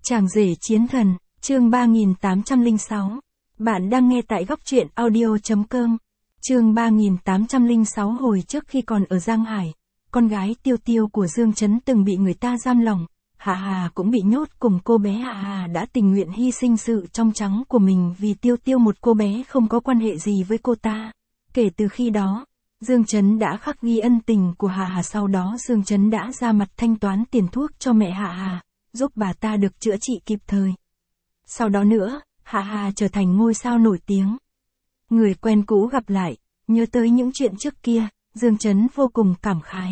Chàng rể chiến thần, chương 3806. Bạn đang nghe tại góc truyện audio.com. Chương 3806. Hồi trước khi còn ở Giang Hải, con gái Tiêu Tiêu của Dương Chấn từng bị người ta giam lỏng, Hạ Hà cũng bị nhốt cùng cô bé. Hạ Hà đã tình nguyện hy sinh sự trong trắng của mình vì Tiêu Tiêu, một cô bé không có quan hệ gì với cô ta. Kể từ khi đó, Dương Chấn đã khắc ghi ân tình của Hạ Hà. Sau đó Dương Chấn đã ra mặt thanh toán tiền thuốc cho mẹ Hạ Hà, giúp bà ta được chữa trị kịp thời. Sau đó nữa, Hạ Hà trở thành ngôi sao nổi tiếng. Người quen cũ gặp lại, nhớ tới những chuyện trước kia, Dương Chấn vô cùng cảm khái.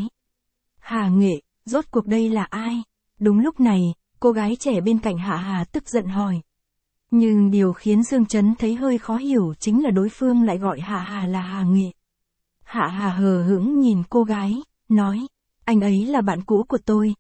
Hà Nghệ, rốt cuộc đây là ai? Đúng lúc này, cô gái trẻ bên cạnh Hạ Hà tức giận hỏi. Nhưng điều khiến Dương Chấn thấy hơi khó hiểu chính là đối phương lại gọi Hạ Hà là Hà Nghệ. Hạ Hà hờ hững nhìn cô gái, nói, anh ấy là bạn cũ của tôi,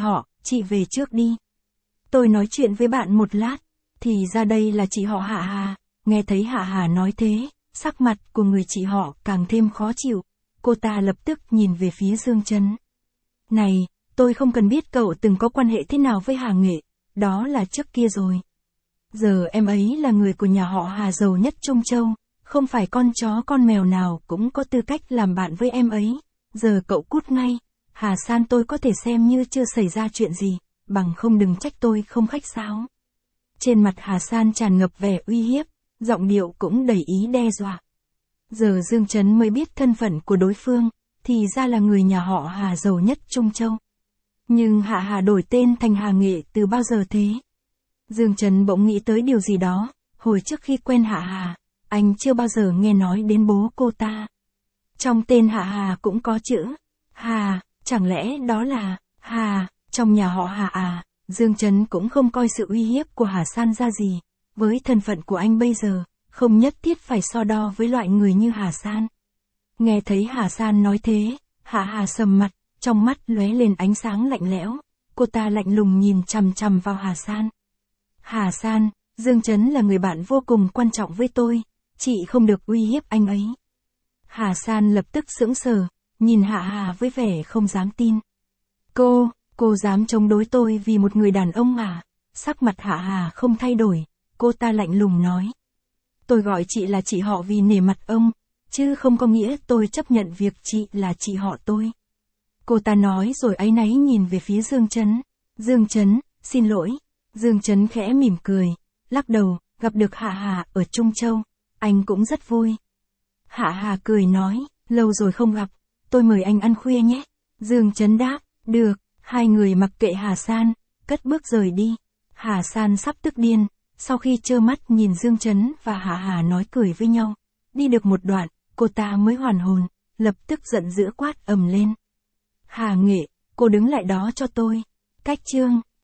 chị về trước đi. Tôi nói chuyện với bạn một lát, thì ra đây là chị họ Hạ Hà. Nghe thấy Hạ Hà nói thế, sắc mặt của người chị họ càng thêm khó chịu. Cô ta lập tức nhìn về phía Dương Chấn. Này, tôi không cần biết cậu từng có quan hệ thế nào với Hà Nghệ, đó là trước kia rồi. Giờ em ấy là người của nhà họ Hà giàu nhất Trung Châu, không phải con chó con mèo nào cũng có tư cách làm bạn với em ấy. Giờ cậu cút ngay, Hà San, tôi có thể xem như chưa xảy ra chuyện gì, bằng không đừng trách tôi không khách sáo. Trên mặt Hà San tràn ngập vẻ uy hiếp, giọng điệu cũng đầy ý đe dọa. Giờ Dương Chấn mới biết thân phận của đối phương, thì ra là người nhà họ Hà giàu nhất Trung Châu. Nhưng Hạ Hà đổi tên thành Hà Nghệ từ bao giờ thế? Dương Chấn bỗng nghĩ tới điều gì đó, hồi trước khi quen Hạ Hà, anh chưa bao giờ nghe nói đến bố cô ta. Trong tên Hạ Hà cũng có chữ Hà, chẳng lẽ đó là Hà, trong nhà họ Hà à? Dương Chấn cũng không coi sự uy hiếp của Hà San ra gì, với thân phận của anh bây giờ, không nhất thiết phải so đo với loại người như Hà San. Nghe thấy Hà San nói thế, Hạ Hà sầm mặt, trong mắt lóe lên ánh sáng lạnh lẽo, cô ta lạnh lùng nhìn chằm chằm vào Hà San. Hà San, Dương Chấn là người bạn vô cùng quan trọng với tôi, chị không được uy hiếp anh ấy. Hà San lập tức sững sờ, nhìn Hạ Hà với vẻ không dám tin. Cô dám chống đối tôi vì một người đàn ông à? Sắc mặt Hạ Hà không thay đổi, cô ta lạnh lùng nói. Tôi gọi chị là chị họ vì nể mặt ông, chứ không có nghĩa tôi chấp nhận việc chị là chị họ tôi. Cô ta nói rồi áy náy nhìn về phía Dương Chấn. Dương Chấn, xin lỗi. Dương Chấn khẽ mỉm cười, lắc đầu, gặp được Hạ Hà ở Trung Châu, anh cũng rất vui. Hạ Hà cười nói, lâu rồi không gặp, tôi mời anh ăn khuya nhé. Dương Chấn đáp, được. Hai người mặc kệ Hà San, cất bước rời đi. Hà San sắp tức điên, sau khi trơ mắt nhìn Dương Chấn và Hạ Hà nói cười với nhau. Đi được một đoạn, cô ta mới hoàn hồn, lập tức giận dữ quát ầm lên. Hà Nghệ, cô đứng lại đó cho tôi. Cách chương